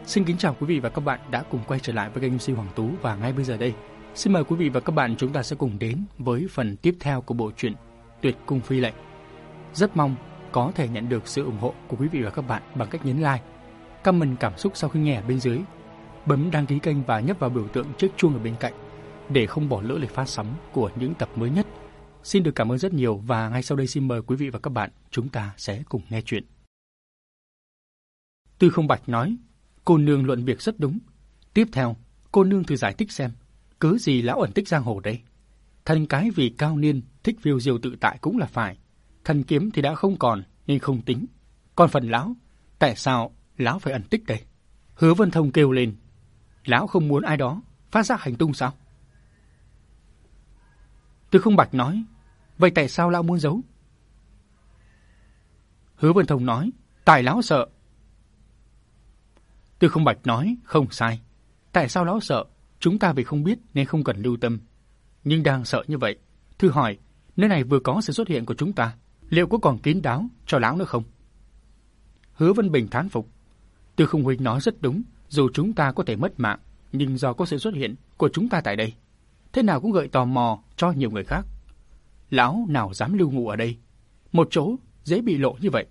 Xin kính chào quý vị và các bạn đã cùng quay trở lại với kênh MC Hoàng Tú, và ngay bây giờ đây, xin mời quý vị và các bạn chúng ta sẽ cùng đến với phần tiếp theo của bộ truyện Tuyệt Cung Phi Lệnh. Rất mong có thể nhận được sự ủng hộ của quý vị và các bạn bằng cách nhấn like, comment cảm xúc sau khi nghe ở bên dưới, bấm đăng ký kênh và nhấp vào biểu tượng chiếc chuông ở bên cạnh để không bỏ lỡ lịch phát sóng của những tập mới nhất. Xin được cảm ơn rất nhiều, và ngay sau đây xin mời quý vị và các bạn chúng ta sẽ cùng nghe chuyện. Tư Không Bạch nói: cô nương luận việc rất đúng. Tiếp theo, cô nương thử giải thích xem, cớ gì lão ẩn tích giang hồ đây? Thần cái vì cao niên thích phiêu diêu tự tại cũng là phải. Thần kiếm thì đã không còn nên không tính. Còn phần lão, tại sao lão phải ẩn tích đây? Hứa Vân Thông kêu lên: lão không muốn ai đó phát giác hành tung sao? Tư Không Bạch nói: vậy tại sao lão muốn giấu? Hứa Vân Thông nói: tại lão sợ. Tư Không Bạch nói: không sai. Tại sao lão sợ? Chúng ta vì không biết nên không cần lưu tâm. Nhưng đang sợ như vậy, thử hỏi, nơi này vừa có sự xuất hiện của chúng ta, liệu có còn kín đáo cho lão nữa không? Hứa Vân Bình thán phục: Tư Không huynh nói rất đúng, dù chúng ta có thể mất mạng, nhưng do có sự xuất hiện của chúng ta tại đây, thế nào cũng gợi tò mò cho nhiều người khác. Lão nào dám lưu ngụ ở đây, một chỗ dễ bị lộ như vậy.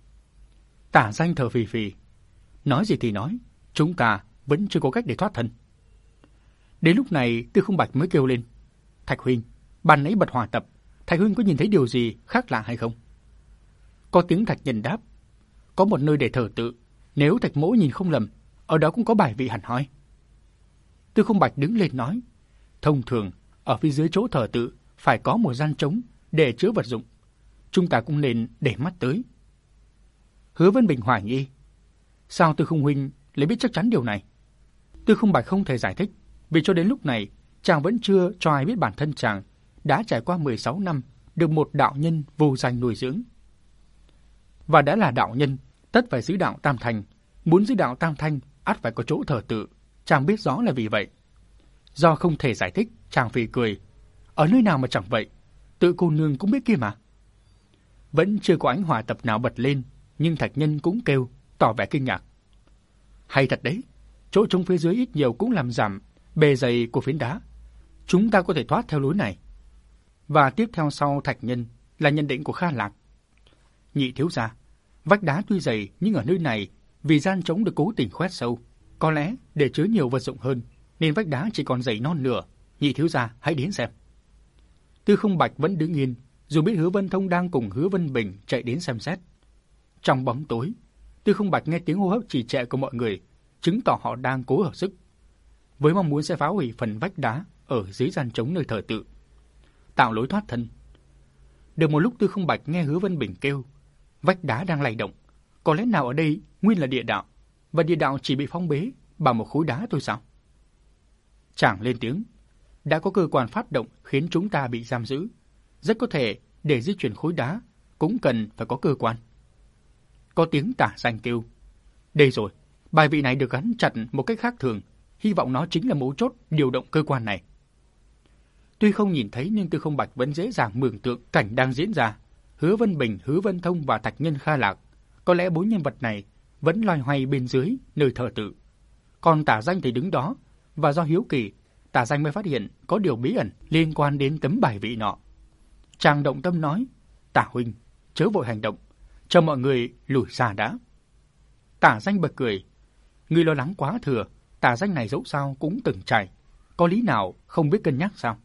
Tả Danh thở phì phì: nói gì thì nói, chúng ta vẫn chưa có cách để thoát thân. Đến lúc này, Tư Không Bạch mới kêu lên: Thạch huynh, ban nãy bật hỏa tập, Thạch huynh có nhìn thấy điều gì khác lạ hay không? Có tiếng Thạch Nhân đáp: có một nơi để thờ tự, nếu Thạch mỗ nhìn không lầm, ở đó cũng có bài vị hẳn hoi. Tư Không Bạch đứng lên nói: thông thường, ở phía dưới chỗ thờ tự phải có một gian trống để chứa vật dụng, chúng ta cũng nên để mắt tới. Hứa Vân Bình hoài nghi: sao Tư Không huynh lại biết chắc chắn điều này? Tư Không Bạch không thể giải thích, vì cho đến lúc này chàng vẫn chưa cho ai biết bản thân chàng đã trải qua 16 năm được một đạo nhân vô danh nuôi dưỡng. Và đã là đạo nhân, tất phải giữ đạo tam thanh, muốn giữ đạo tam thanh ắt phải có chỗ thờ tự, chàng biết rõ là vì vậy. Do không thể giải thích, chàng phì cười: ở nơi nào mà chẳng vậy, tự cô nương cũng biết kia mà. Vẫn chưa có ánh hỏa tập nào bật lên, nhưng Thạch Nhân cũng kêu, tỏ vẻ kinh ngạc: hay thật đấy, chỗ trống phía dưới ít nhiều cũng làm giảm bề dày của phiến đá, chúng ta có thể thoát theo lối này. Và tiếp theo sau Thạch Nhân là nhận định của Kha Lạc: nhị thiếu gia, vách đá tuy dày nhưng ở nơi này vì gian trống được cố tình khoét sâu, có lẽ để chứa nhiều vật dụng hơn nên vách đá chỉ còn dày non nửa. Nhị thiếu gia hãy đến xem. Tư Không Bạch vẫn đứng yên, dù biết Hứa Vân Thông đang cùng Hứa Vân Bình chạy đến xem xét. Trong bóng tối, Tư Không Bạch nghe tiếng hô hấp trì trệ của mọi người, chứng tỏ họ đang cố hợp sức, với mong muốn sẽ phá hủy phần vách đá ở dưới gian trống nơi thờ tự, tạo lối thoát thân. Được một lúc, Tư Không Bạch nghe Hứa Vân Bình kêu: vách đá đang lay động, có lẽ nào ở đây nguyên là địa đạo, và địa đạo chỉ bị phong bế bằng một khối đá thôi sao? Chàng lên tiếng: đã có cơ quan phát động khiến chúng ta bị giam giữ, rất có thể để di chuyển khối đá cũng cần phải có cơ quan. Có tiếng Tả Danh kêu: đây rồi, bài vị này được gắn chặt một cách khác thường, hy vọng nó chính là mấu chốt điều động cơ quan này. Tuy không nhìn thấy nhưng Tư Không Bạch vẫn dễ dàng mường tượng cảnh đang diễn ra. Hứa Vân Bình, Hứa Vân Thông và Thạch Nhân, Kha Lạc, có lẽ 4 nhân vật này vẫn loay hoay bên dưới nơi thờ tự. Còn Tả Danh thì đứng đó, và do hiếu kỳ, Tả Danh mới phát hiện có điều bí ẩn liên quan đến tấm bài vị nọ. Chàng động tâm nói: Tả huynh, chớ vội hành động, cho mọi người lùi xa đã. Tả Danh bật cười: ngươi lo lắng quá thừa, Tả Danh này dẫu sao cũng từng trải, có lý nào không biết cân nhắc sao?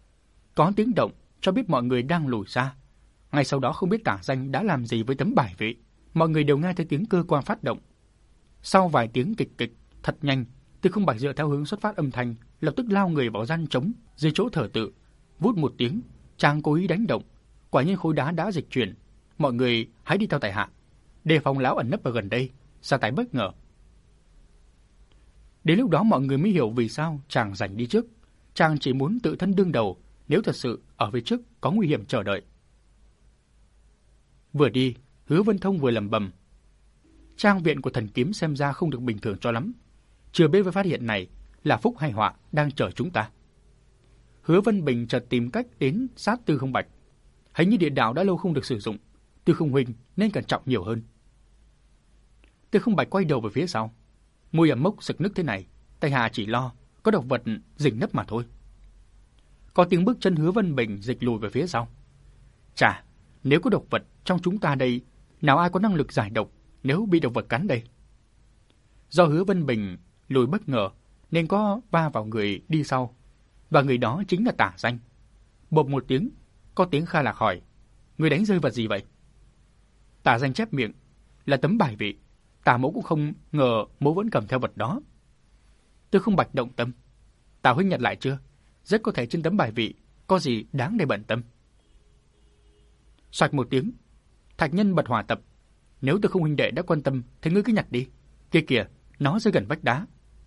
Có tiếng động cho biết mọi người đang lùi xa. Ngay sau đó không biết Tả Danh đã làm gì với tấm bài vị, mọi người đều nghe thấy tiếng cơ quan phát động. Sau vài tiếng kịch kịch thật nhanh, Tư Không Bạch dựa theo hướng xuất phát âm thanh, lập tức lao người vào gian trống dưới chỗ thờ tự. Vút một tiếng, chàng cố ý đánh động, quả nhiên khối đá đã dịch chuyển. Mọi người hãy đi theo tại hạ, đề phòng lão ẩn nấp ở gần đây, ra tay bất ngờ. Đến lúc đó mọi người mới hiểu vì sao chàng giành đi trước. Chàng chỉ muốn tự thân đương đầu nếu thật sự ở phía trước có nguy hiểm chờ đợi. Vừa đi, Hứa Vân Thông vừa lẩm bẩm: trang viện của thần kiếm xem ra không được bình thường cho lắm. Chưa biết với phát hiện này là phúc hay họa đang chờ chúng ta. Hứa Vân Bình chợt tìm cách đến sát Tư Không Bạch. Hình như địa đạo đã lâu không được sử dụng, Tư Không huynh nên cẩn trọng nhiều hơn. Tư Không Bạch quay đầu về phía sau: mùi ẩm mốc sực nức thế này, tại hạ chỉ lo có độc vật rình nấp mà thôi. Có tiếng bước chân Hứa Vân Bình dịch lùi về phía sau. Chà, nếu có độc vật trong chúng ta đây, nào ai có năng lực giải độc nếu bị độc vật cắn đây? Do Hứa Vân Bình lùi bất ngờ nên có va vào người đi sau, và người đó chính là Tả Danh. Bộp một tiếng, có tiếng Kha Lạc hỏi: người đánh rơi vật gì vậy? Tả Danh chép miệng: là tấm bài vị. Tả mẫu cũng không ngờ mẫu vẫn cầm theo vật đó. Tư Không Bạch động tâm: Tả huynh nhặt lại chưa? Rất có thể trên tấm bài vị có gì đáng để bận tâm. Xoạch một tiếng, Thạch Nhân bật hỏa tập: nếu Tư Không huynh đệ đã quan tâm thì ngươi cứ nhặt đi. Kia kìa, nó rơi gần vách đá.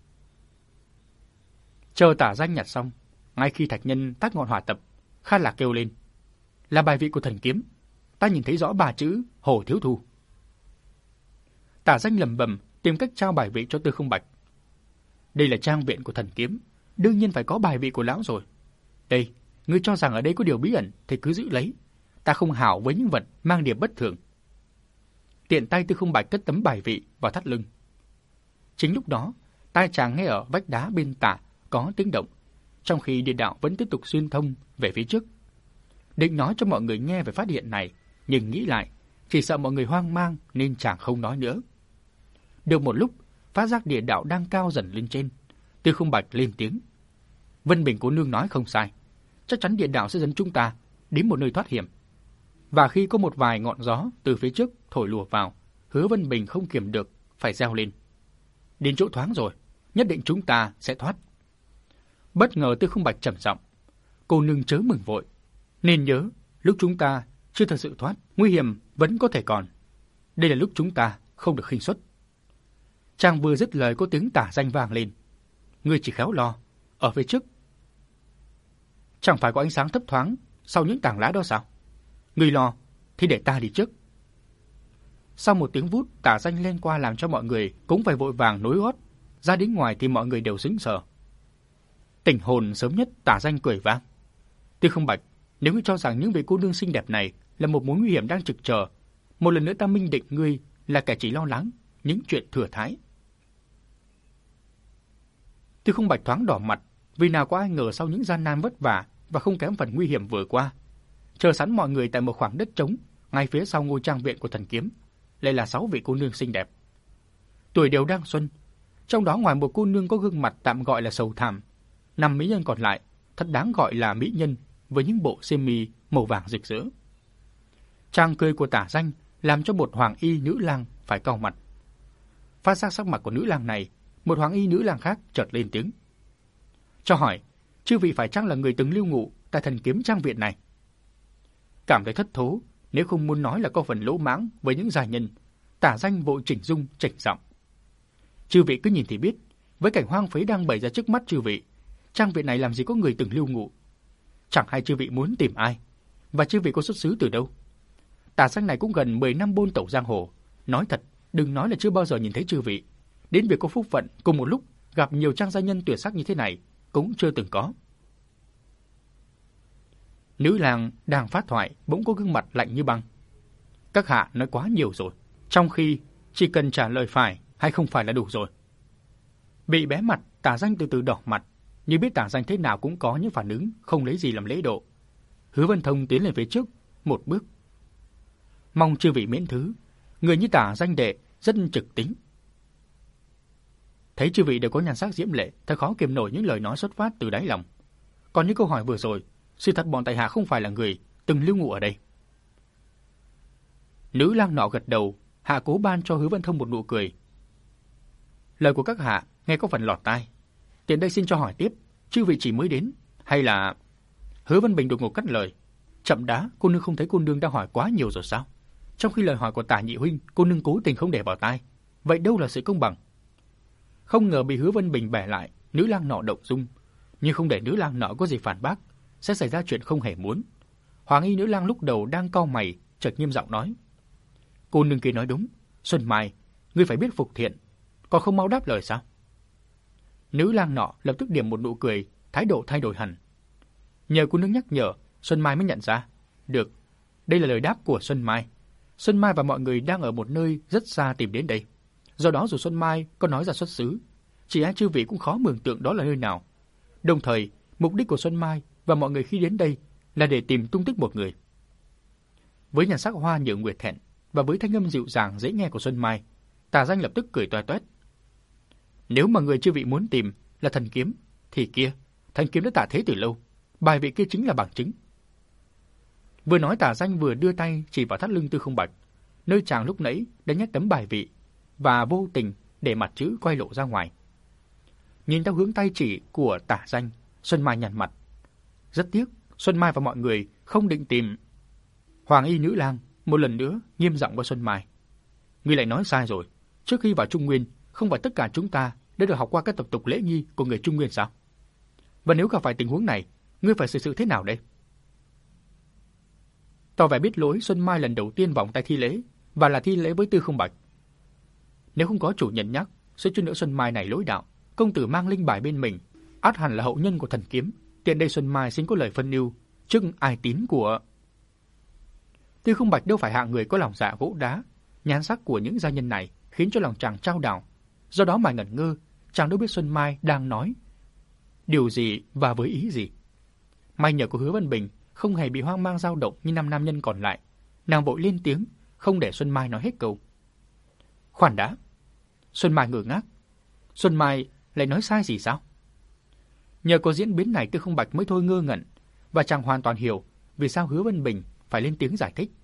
Chờ Tả Danh nhặt xong, ngay khi Thạch Nhân tắt ngọn hỏa tập, Kha Lạc kêu lên: là bài vị của thần kiếm. Ta nhìn thấy rõ 3 chữ Hồ Thiếu Thu. Tả Danh lẩm bẩm tìm cách trao bài vị cho Tư Không Bạch. Đây là trang viện của thần kiếm, đương nhiên phải có bài vị của lão rồi. Đây, ngươi cho rằng ở đây có điều bí ẩn thì cứ giữ lấy. Ta không hảo với những vật mang điểm bất thường. Tiện tay Tư Không Bạch cất tấm bài vị vào thắt lưng. Chính lúc đó, tai chàng nghe ở vách đá bên tả có tiếng động, trong khi địa đạo vẫn tiếp tục xuyên thông về phía trước. Định nói cho mọi người nghe về phát hiện này, nhưng nghĩ lại, chỉ sợ mọi người hoang mang nên chàng không nói nữa. Được một lúc, phát giác địa đạo đang cao dần lên trên. Tư Không Bạch lên tiếng: Vân Bình cô nương nói không sai, chắc chắn địa đạo sẽ dẫn chúng ta đến một nơi thoát hiểm. Và khi có một vài ngọn gió từ phía trước thổi lùa vào, Hứa Vân Bình không kiềm được phải reo lên: đến chỗ thoáng rồi, nhất định chúng ta sẽ thoát. Bất ngờ Tư Không Bạch trầm giọng: cô nương chớ mừng vội, nên nhớ lúc chúng ta chưa thật sự thoát, nguy hiểm vẫn có thể còn. Đây là lúc chúng ta không được khinh suất. Chàng vừa dứt lời có tiếng Tả Danh vang lên: ngươi chỉ khéo lo, ở phía trước chẳng phải có ánh sáng thấp thoáng sau những tảng lá đó sao? Ngươi lo thì để ta đi trước. Sau một tiếng vút, Tả Danh lên qua làm cho mọi người cũng phải vội vàng nối gót. Ra đến ngoài thì mọi người đều sững sờ. Tỉnh hồn sớm nhất, Tả Danh cười vang: Tư Không Bạch, nếu ngươi cho rằng những vị cô nương xinh đẹp này là một mối nguy hiểm đang trực chờ, một lần nữa ta minh định ngươi là kẻ chỉ lo lắng những chuyện thừa thãi. Tư Không Bạch thoáng đỏ mặt, vì nào có ai ngờ sau những gian nan vất vả và không kém phần nguy hiểm vừa qua, chờ sẵn mọi người tại một khoảng đất trống ngay phía sau ngôi trang viện của thần kiếm lại là 6 vị cô nương xinh đẹp. Tuổi đều đang xuân, trong đó ngoài một cô nương có gương mặt tạm gọi là sầu thảm, 5 mỹ nhân còn lại thật đáng gọi là mỹ nhân với những bộ xiêm y màu vàng rực rỡ. Trang cười của Tả Danh làm cho một hoàng y nữ lang phải cau mặt. Phát giác sắc mặt của nữ lang này, một hoàng y nữ lang khác chợt lên tiếng: cho hỏi, chư vị phải chăng là người từng lưu ngụ tại thần kiếm trang viện này? Cảm thấy thất thố, nếu không muốn nói là có phần lỗ mãng với những gia nhân, Tả Danh vội chỉnh dung chỉnh giọng: chư vị cứ nhìn thì biết, với cảnh hoang phế đang bày ra trước mắt chư vị, trang viện này làm gì có người từng lưu ngụ. Chẳng hay chư vị muốn tìm ai, và chư vị có xuất xứ từ đâu? Tả Danh này cũng gần 10 năm bôn tẩu giang hồ, nói thật, đừng nói là chưa bao giờ nhìn thấy chư vị, đến việc có phúc phận cùng một lúc gặp nhiều trang gia nhân tuyệt sắc như thế này cũng chưa từng có. Nữ lang đang phát thoại bỗng có gương mặt lạnh như băng: các hạ nói quá nhiều rồi, trong khi chỉ cần trả lời phải hay không phải là đủ rồi. Bị bé mặt, Tả Danh từ từ đỏ mặt, như biết Tả Danh thế nào cũng có những phản ứng không lấy gì làm lễ độ. Hứa Vân Thông tiến lên phía trước một bước: mong chư vị miễn thứ, người như Tả Danh đệ rất trực tính. Thấy chư vị đều có nhan sắc diễm lệ, thật khó kiềm nổi những lời nói xuất phát từ đáy lòng. Còn những câu hỏi vừa rồi, sự thật bọn tại hạ không phải là người từng lưu ngụ ở đây. Nữ lang nọ gật đầu, hạ cố ban cho Hứa Vân Thông một nụ cười: lời của các hạ nghe có phần lọt tai. Tiện đây xin cho hỏi tiếp, chư vị chỉ mới đến hay là... Hứa Vân Bình đột ngột cắt lời: chậm đã, cô nương không thấy cô nương đang hỏi quá nhiều rồi sao? Trong khi lời hỏi của Tả nhị huynh, cô nương cố tình không để vào tai, vậy đâu là sự công bằng? Không ngờ bị Hứa Vân Bình bẻ lại, nữ lang nọ động dung, nhưng không để nữ lang nọ có gì phản bác, sẽ xảy ra chuyện không hề muốn. Hoàng y nữ lang lúc đầu đang cau mày, chợt nghiêm giọng nói: cô nương kia nói đúng, Xuân Mai, ngươi phải biết phục thiện, còn không mau đáp lời sao? Nữ lang nọ lập tức điểm một nụ cười, thái độ thay đổi hẳn. Nhờ cô nương nhắc nhở, Xuân Mai mới nhận ra. Được, đây là lời đáp của Xuân Mai. Xuân Mai và mọi người đang ở một nơi rất xa tìm đến đây. Do đó dù Xuân Mai có nói ra xuất xứ, chỉ ai chư vị cũng khó mường tượng đó là nơi nào. Đồng thời, mục đích của Xuân Mai và mọi người khi đến đây là để tìm tung tích một người. Với nhan sắc hoa nhượng nguyệt thẹn và với thanh âm dịu dàng dễ nghe của Xuân Mai, Tà Danh lập tức cười toét toét. Nếu mà người chư vị muốn tìm là thần kiếm, thì kia, thanh kiếm đã tạ thế từ lâu, bài vị kia chính là bằng chứng. Vừa nói Tà Danh vừa đưa tay chỉ vào thắt lưng Tư Không Bạch, nơi chàng lúc nãy đã nhét tấm bài vị, và vô tình để mặt chữ quay lộ ra ngoài. Nhìn theo hướng tay chỉ của Tà Danh, Xuân Mai nhăn mặt. Rất tiếc, Xuân Mai và mọi người không định tìm. Hoàng y nữ lang một lần nữa nghiêm giọng với Xuân Mai. Ngươi lại nói sai rồi. Trước khi vào Trung Nguyên, không phải tất cả chúng ta đã được học qua các tập tục lễ nghi của người Trung Nguyên sao? Và nếu gặp phải tình huống này, ngươi phải xử sự thế nào đây? Tỏ vẻ biết lỗi, Xuân Mai lần đầu tiên vòng tay thi lễ, và là thi lễ với Tư Không Bạch. Nếu không có chủ nhân nhắc, sẽ chút nữa Xuân Mai này lối đạo, công tử mang linh bài bên mình, ắt hẳn là hậu nhân của thần kiếm. Tiện đây Xuân Mai xin có lời phân ưu trước ai tín của. Tư Không Bạch đâu phải hạng người có lòng dạ gỗ đá, nhan sắc của những gia nhân này khiến cho lòng chàng trao đảo. Do đó mà ngẩn ngơ, chàng đâu biết Xuân Mai đang nói điều gì và với ý gì. May nhờ có Hứa Vân Bình không hề bị hoang mang dao động như 5 nam nhân còn lại, nàng vội lên tiếng, không để Xuân Mai nói hết câu. Khoan đã. Xuân Mai ngơ ngác. Xuân Mai lại nói sai gì sao? Nhờ có diễn biến này Tư Không Bạch mới thôi ngơ ngẩn, và chàng hoàn toàn hiểu vì sao Hứa Vân Bình phải lên tiếng giải thích.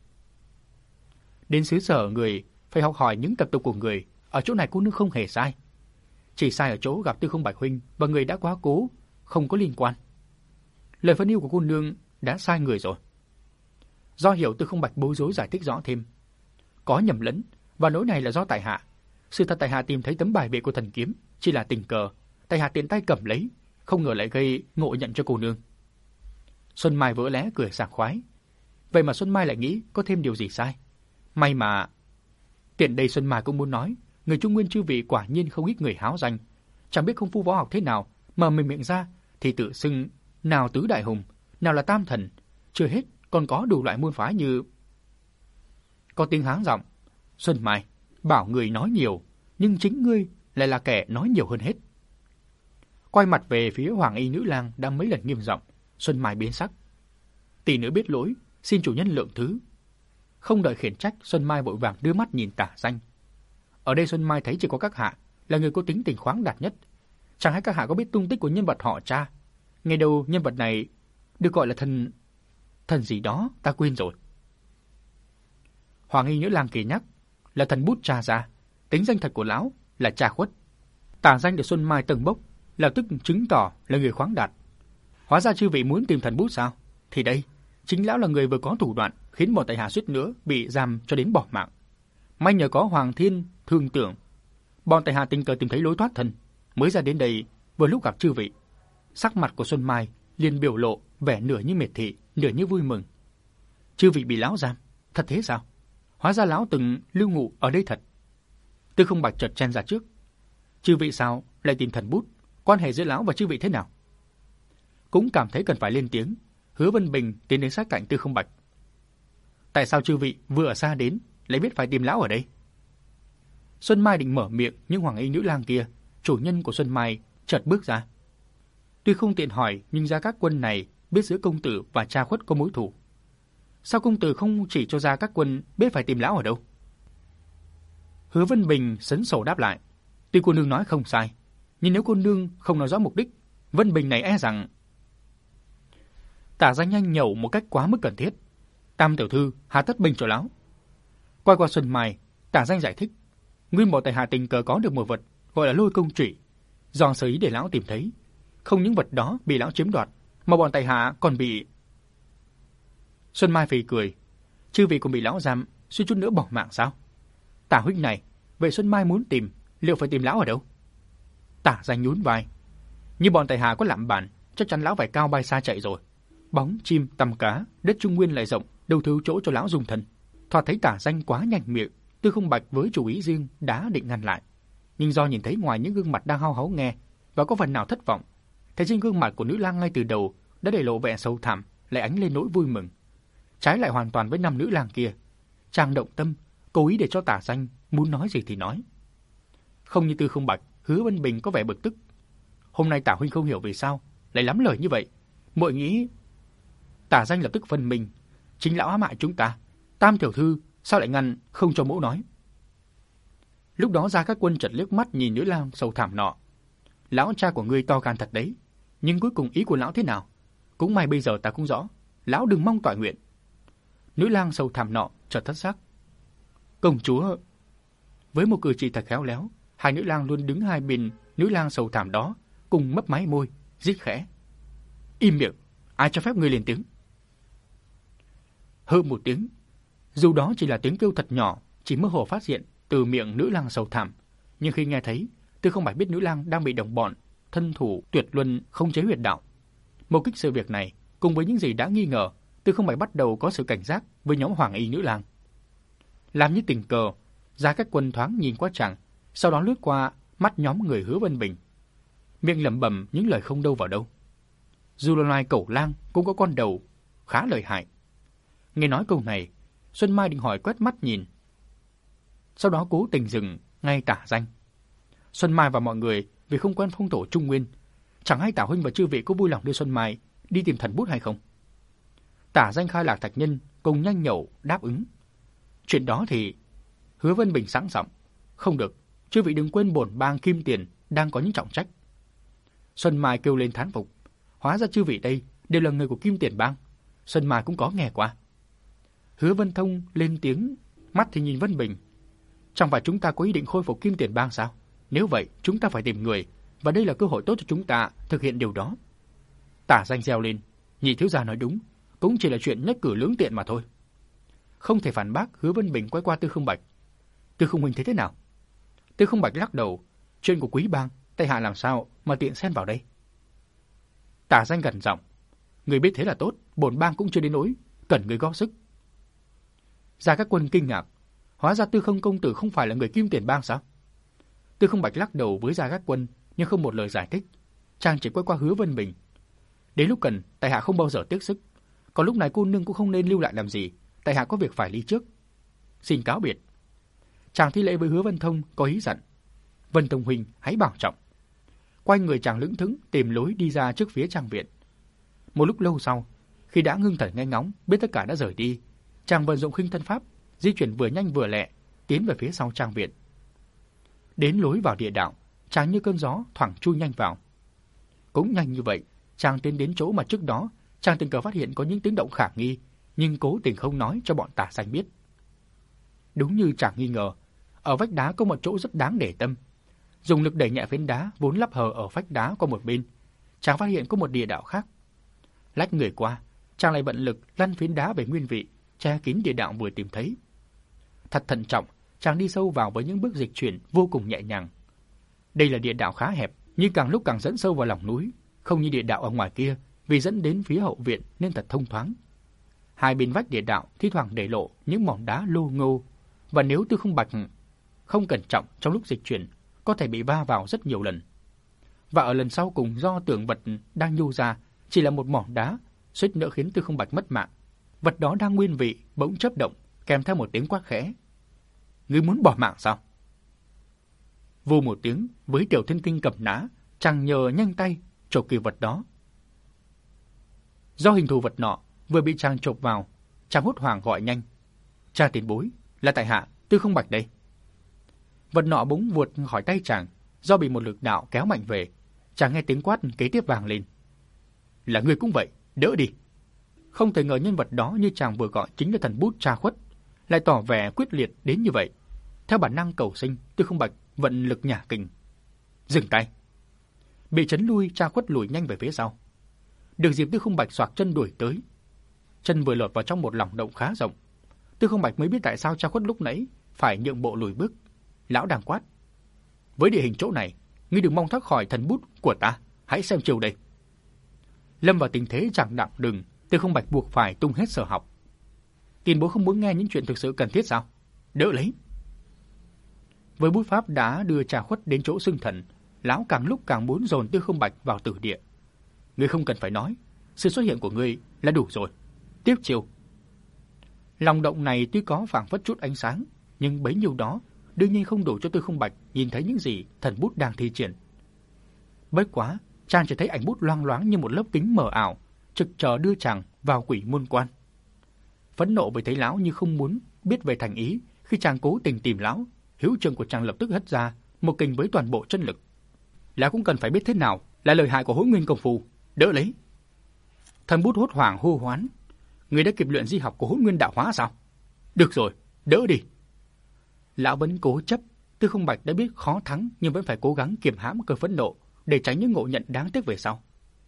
Đến xứ sở người phải học hỏi những tập tục của người, ở chỗ này cô nương không hề sai. Chỉ sai ở chỗ gặp Tư Không Bạch huynh và người đã quá cố, không có liên quan. Lời phân ưu của cô nương đã sai người rồi. Do hiểu Tư Không Bạch bối rối giải thích rõ thêm. Có nhầm lẫn, và nỗi này là do tại hạ. Sự thật tại hạ tìm thấy tấm bài vị của thần kiếm chỉ là tình cờ, tại hạ tiện tay cầm lấy, không ngờ lại gây ngộ nhận cho cô nương. Xuân Mai vỡ lẽ cười sảng khoái. Vậy mà Xuân Mai lại nghĩ có thêm điều gì sai. May mà. Tiện đây Xuân Mai cũng muốn nói, người Trung Nguyên chư vị quả nhiên không ít người háo danh, chẳng biết công phu võ học thế nào mà mình miệng ra thì tự xưng nào tứ đại hùng, nào là tam thần, chưa hết còn có đủ loại môn phái như. Có tiếng háng giọng. Xuân Mai, bảo người nói nhiều, nhưng chính ngươi lại là kẻ nói nhiều hơn hết. Quay mặt về phía Hoàng y nữ lang đang mấy lần nghiêm giọng, Xuân Mai biến sắc. Tỷ nữ biết lỗi, xin chủ nhân lượng thứ. Không đợi khiển trách, Xuân Mai vội vàng đưa mắt nhìn Tả Danh. Ở đây Xuân Mai thấy chỉ có các hạ là người có tính tình khoáng đạt nhất. Chẳng hay các hạ có biết tung tích của nhân vật họ Cha? Nghe đâu nhân vật này được gọi là thần gì đó, ta quên rồi. Hoàng y nữ lang kỳ nhắc, là thần bút Cha ra, tính danh thật của lão là Cha Khuất. Tả Danh được Xuân Mai tầng bốc, lập tức chứng tỏ là người khoáng đạt. Hóa ra chư vị muốn tìm thần bút sao? Thì đây, chính lão là người vừa có thủ đoạn khiến bọn tại hạ suýt nữa bị giam cho đến bỏ mạng. May nhờ có Hoàng Thiên thương tưởng, bọn tại hạ tình cờ tìm thấy lối thoát thân, mới ra đến đây vừa lúc gặp chư vị. Sắc mặt của Xuân Mai liền biểu lộ vẻ nửa như miệt thị, nửa như vui mừng. Chư vị bị lão giam, thật thế sao? Hóa ra lão từng lưu ngụ ở đây thật. Tư Không Bạch chợt chen ra trước. Chư vị sao lại tìm thần bút? Quan hệ giữa lão và chư vị thế nào? Cũng cảm thấy cần phải lên tiếng, Hứa Vân Bình tiến đến sát cạnh Tư Không Bạch. Tại sao chư vị vừa ở xa đến lại biết phải tìm lão ở đây? Xuân Mai định mở miệng, nhưng Hoàng y nữ lang kia, chủ nhân của Xuân Mai, chợt bước ra. Tuy không tiện hỏi, nhưng Gia Các Quân này biết giữa công tử và Cha Khuất có mối thù. Sao công tử không chỉ cho Gia Các Quân biết phải tìm lão ở đâu? Hứa Vân Bình sấn sổ đáp lại. Tuy cô nương nói không sai, nhưng nếu cô nương không nói rõ mục đích, Vân Bình này e rằng. Tả Danh nhanh nhẩu một cách quá mức cần thiết. Tam tiểu thư hà tất bình cho lão. Quay qua Xuân Mai, Tả Danh giải thích. Nguyên bộ tại hạ tình cờ có được một vật gọi là Lôi Công Chủy, do sở ý để lão tìm thấy. Không những vật đó bị lão chiếm đoạt, mà bọn tại hạ còn bị. Xuân Mai phì cười. Chư vị còn bị lão giam, suýt chút nữa bỏ mạng sao? Tả huynh này, vậy Xuân Mai muốn tìm, liệu phải tìm lão ở đâu? Tả Danh nhún vai. Như bọn tại hạ có lạm bản, chắc chắn lão phải cao bay xa chạy rồi. Bóng chim tầm cá, đất Trung Nguyên lại rộng, đâu thiếu chỗ cho lão dùng thân. Thoạt thấy Tả Danh quá nhanh miệng, Tư Không Bạch với chủ ý riêng đã định ngăn lại, nhưng do nhìn thấy ngoài những gương mặt đang hao háo nghe và có phần nào thất vọng, thấy trên gương mặt của nữ lang ngay từ đầu đã để lộ vẻ sâu thẳm, lại ánh lên nỗi vui mừng. Trái lại hoàn toàn với năm nữ lang kia, chàng động tâm, cố ý để cho Tả Danh muốn nói gì thì nói. không như Tư Không Bạch, Hứa Vân Bình có vẻ bực tức. Hôm nay Tả huynh không hiểu vì sao lại lắm lời như vậy. Muội nghĩ Tả Danh lập tức phân minh, chính lão ám hại chúng ta. Tam tiểu thư sao lại ngăn không cho mỗ nói? Lúc đó Gia Các Quân chợt liếc mắt nhìn nữ lang sầu thảm nọ. Lão cha của ngươi to gan thật đấy, nhưng cuối cùng ý của lão thế nào? Cũng may bây giờ ta cũng rõ, lão đừng mong toại nguyện. Nữ lang sầu thảm nọ chợt thất sắc. Công chúa. Với một cử chỉ thật khéo léo, hai nữ lang luôn đứng hai bên nữ lang sầu thảm đó, cùng mấp máy môi, rít khẽ. Im miệng, ai cho phép ngươi lên tiếng? Hừ một tiếng, dù đó chỉ là tiếng kêu thật nhỏ, chỉ mơ hồ phát hiện từ miệng nữ lang sầu thảm, nhưng khi nghe thấy, Tư Không Bạch biết nữ lang đang bị đồng bọn thân thủ tuyệt luân không chế huyệt đạo. Mâu kích sự việc này, cùng với những gì đã nghi ngờ, Tư Không Bạch bắt đầu có sự cảnh giác với nhóm Hoàng Y nữ lang. Làm như tình cờ, Gia Các Quân thoáng nhìn qua chàng, sau đó lướt qua mắt nhóm người Hứa Vân Bình, miệng lẩm bẩm những lời không đâu vào đâu. Dù là loài cẩu lang cũng có con đầu khá lợi hại. Nghe nói câu này, Xuân Mai định hỏi quét mắt nhìn, sau đó cố tình dừng ngay Tả Danh. Xuân Mai và mọi người vì không quen phong thổ Trung Nguyên, chẳng hay Tả huynh và chư vị có vui lòng đưa Xuân Mai đi tìm thần bút hay không? Tả Danh, Khai Lạc Thạch Nhân cùng nhanh nhẩu đáp ứng. Chuyện đó thì Hứa Vân Bình sẵn giọng, không được, chư vị đừng quên bổn bang Kim Tiền đang có những trọng trách. Xuân Mai kêu lên thán phục, hóa ra chư vị đây đều là người của Kim Tiền bang. Xuân Mai cũng có nghe qua. Hứa Vân Thông lên tiếng, mắt thì nhìn Vân Bình. Chẳng phải chúng ta có ý định khôi phục Kim Tiền bang sao? Nếu vậy, chúng ta phải tìm người, và đây là cơ hội tốt cho chúng ta thực hiện điều đó. Tả Danh reo lên, nhị thiếu gia nói đúng, cũng chỉ là chuyện nhất cử lưỡng tiện mà thôi. Không thể phản bác, Hứa Vân Bình quay qua Tư Không Bạch. Tư Không huynh thấy thế nào? Tư Không Bạch lắc đầu, chuyện của quý bang, tại hạ làm sao mà tiện xen vào đây? Tả Danh gần giọng, người biết thế là tốt, bổn bang cũng chưa đến nỗi cần người góp sức. Gia Các Quân kinh ngạc, hóa ra Tư Không công tử không phải là người Kim Tiền bang sao? Tư Không Bạch lắc đầu với Gia Các Quân, nhưng không một lời giải thích. Chàng chỉ quay qua Hứa Vân Bình. Đến lúc cần, tại hạ không bao giờ tiếc sức. Còn lúc này cô nương cũng không nên lưu lại làm gì, tại hạ có việc phải đi trước. Xin cáo biệt. Chàng thi lễ với Hứa Vân Thông có ý dặn. Vân Thông huynh hãy bảo trọng. Quay người chàng lững thững tìm lối đi ra trước phía trang viện. Một lúc lâu sau, khi đã ngưng thần nghe ngóng, biết tất cả đã rời đi, chàng vận dụng khinh thân pháp, di chuyển vừa nhanh vừa lẹ, tiến về phía sau trang viện. Đến lối vào địa đạo, chàng như cơn gió thoảng chui nhanh vào. Cũng nhanh như vậy, chàng tiến đến chỗ mà trước đó chàng tình cờ phát hiện có những tiếng động khả nghi, nhưng cố tình không nói cho bọn Tả Danh biết. Đúng như chàng nghi ngờ, ở vách đá có một chỗ rất đáng để tâm. Dùng lực đẩy nhẹ phiến đá vốn lắp hờ ở vách đá qua một bên, chàng phát hiện có một địa đạo khác. Lách người qua, chàng lại vận lực lăn phiến đá về nguyên vị, che kín địa đạo vừa tìm thấy. Thật thận trọng, chàng đi sâu vào với những bước dịch chuyển vô cùng nhẹ nhàng. Đây là địa đạo khá hẹp, nhưng càng lúc càng dẫn sâu vào lòng núi, không như địa đạo ở ngoài kia, vì dẫn đến phía hậu viện nên thật thông thoáng. Hai bên vách địa đạo thi thoảng để lộ những mỏm đá lô ngô, và nếu Tư Không Bạch không cẩn trọng trong lúc dịch chuyển, có thể bị va vào rất nhiều lần. Và ở lần sau cùng, do tưởng vật đang nhô ra chỉ là một mỏm đá, suýt nữa khiến Tư Không Bạch mất mạng. Vật đó đang nguyên vị bỗng chớp động, kèm theo một tiếng quát khẽ. Ngươi muốn bỏ mạng sao? Vù một tiếng, với Tiểu Thiên Kinh cầm nã, chàng nhờ nhanh tay chộp kịp vật đó. Do hình thù vật nọ vừa bị chàng chộp vào, chàng hốt hoảng gọi nhanh. Cha tiền bối, là tại hạ, Tư Không Bạch đây. Vật nọ bỗng vụt khỏi tay chàng, do bị một lực đạo kéo mạnh về. Chàng nghe tiếng quát kế tiếp vang lên. Là ngươi cũng vậy, đỡ đi. Không thể ngờ nhân vật đó như chàng vừa gọi chính là thần bút Tra Khuất, lại tỏ vẻ quyết liệt đến như vậy. Theo bản năng cầu sinh, Tư Không Bạch vận lực nhả kình. Dừng tay. Bị chấn lui, Tra Khuất lùi nhanh về phía sau. Được dịp, Tư Không Bạch xoạc chân đuổi tới. Chân vừa lọt vào trong một lòng động khá rộng. Tư Không Bạch mới biết tại sao Tra Khuất lúc nãy phải nhượng bộ lùi bước. Lão đàng quát. Với địa hình chỗ này, ngươi đừng mong thoát khỏi thần bút của ta. Hãy xem chiều đây. Lâm vào tình thế chẳng đặng đừng, Tư Không Bạch buộc phải tung hết sở học. Tiền bối không muốn nghe những chuyện thực sự cần thiết sao? Đỡ lấy. Với bút pháp đã đưa Tra Khuất đến chỗ xưng thần, lão càng lúc càng muốn dồn Tư Không Bạch vào tử địa. Ngươi không cần phải nói, sự xuất hiện của ngươi là đủ rồi. Tiếp chiều. Lòng động này tuy có phảng phất chút ánh sáng, nhưng bấy nhiêu đó đương nhiên không đủ cho Tư Không Bạch nhìn thấy những gì thần bút đang thi triển. Bất quá, chàng chỉ thấy ảnh bút loang loáng như một lớp kính mờ ảo, trực chờ đưa chàng vào quỷ môn quan. Phẫn nộ vì thấy lão như không muốn biết về thành ý, khi chàng cố tình tìm lão, hữu trường của chàng lập tức hất ra một kình với toàn bộ chân lực. Lão cũng cần phải biết thế nào là lợi hại của Hỗn Nguyên công phu, đỡ lấy. Thần bút hốt hoảng hô hoán, người đã kịp luyện di học của Hỗn Nguyên đạo hóa sao? Được rồi, đỡ đi. Lão vẫn cố chấp, Tư Không Bạch đã biết khó thắng nhưng vẫn phải cố gắng kiềm hãm cơn phẫn nộ để tránh những ngộ nhận đáng tiếc về sau.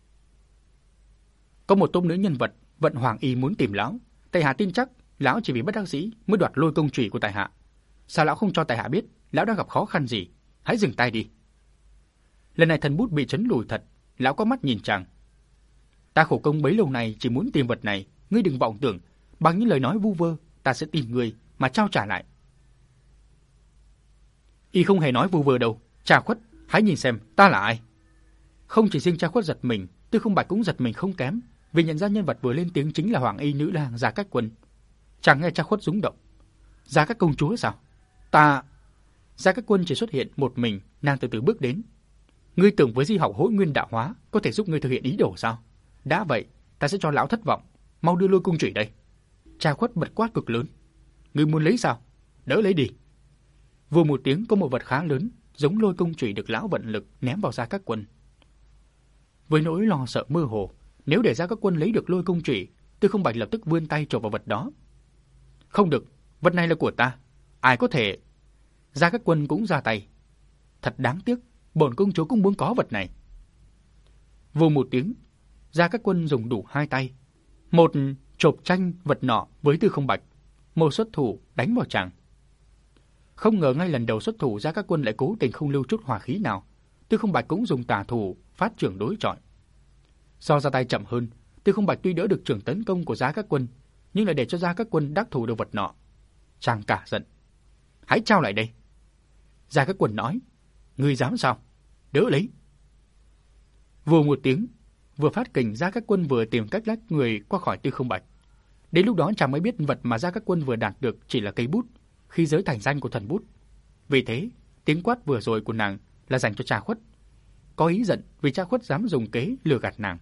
Có một tôm nữ nhân vật vận hoàng y muốn tìm lão, tại hạ tin chắc lão chỉ vì bất đắc dĩ mới đoạt lôi công chủy của tại hạ. Sao lão không cho tại hạ biết lão đang gặp khó khăn gì? Hãy dừng tay đi. Lần này thần bút bị chấn lùi thật, lão có mắt nhìn chàng. Ta khổ công bấy lâu này chỉ muốn tìm vật này, ngươi đừng vọng tưởng bằng những lời nói vu vơ ta sẽ tìm ngươi mà trao trả lại. Y không hề nói vu vơ đâu, Trà Khuất, hãy nhìn xem ta là ai. Không chỉ riêng Trà Khuất giật mình, Tư Không Bạch cũng giật mình không kém, vì nhận ra nhân vật vừa lên tiếng chính là hoàng y nữ lang Gia Cách Quân. Chàng nghe Trà Khuất rúng động. Gia Cách công chúa sao? Ta... Gia Cách Quân chỉ xuất hiện một mình, nàng từ từ bước đến. Ngươi tưởng với di học Hỗn Nguyên đạo hóa có thể giúp ngươi thực hiện ý đồ sao? Đã vậy, ta sẽ cho lão thất vọng. Mau đưa lôi cung chủy đây. Trà Khuất bật quát cực lớn. Ngươi muốn lấy sao? Đỡ lấy đi. Vừa một tiếng, có một vật khá lớn, giống lôi cung chủy được lão vận lực ném vào Gia Cách Quân. Với nỗi lo sợ mơ hồ, nếu để Gia Cách Quân lấy được lôi cung chủy, Tư Không Bạch lập tức vươn tay chộp vào vật đó. Không được, vật này là của ta. Ai có thể... Gia Cách Quân cũng ra tay. Thật đáng tiếc, bổn công chúa cũng muốn có vật này. Vù một tiếng, Gia Cách Quân dùng đủ hai tay, một chộp tranh vật nọ với Tư Không Bạch, một xuất thủ đánh vào chàng. Không ngờ ngay lần đầu xuất thủ, Gia Cách Quân lại cố tình không lưu chút hỏa khí nào. Tư Không Bạch cũng dùng tà thủ phát trưởng đối chọi. Do ra tay chậm hơn, Tư Không Bạch tuy đỡ được trưởng tấn công của Gia Cách Quân, nhưng lại để cho Gia Cách Quân đắc thủ được vật nọ. Chàng cả giận. Hãy trao lại đây. Gia Cách Quân nói. Ngươi dám sao? Đỡ lấy. Vừa một tiếng, vừa phát kình, Gia Cách Quân vừa tìm cách lách người qua khỏi Tư Không Bạch. Đến lúc đó chàng mới biết vật mà Gia Cách Quân vừa đạt được chỉ là cây bút, khi giới thành danh của thần bút. Vì thế, tiếng quát vừa rồi của nàng là dành cho Trà Khuất, có ý giận vì Trà Khuất dám dùng kế lừa gạt nàng.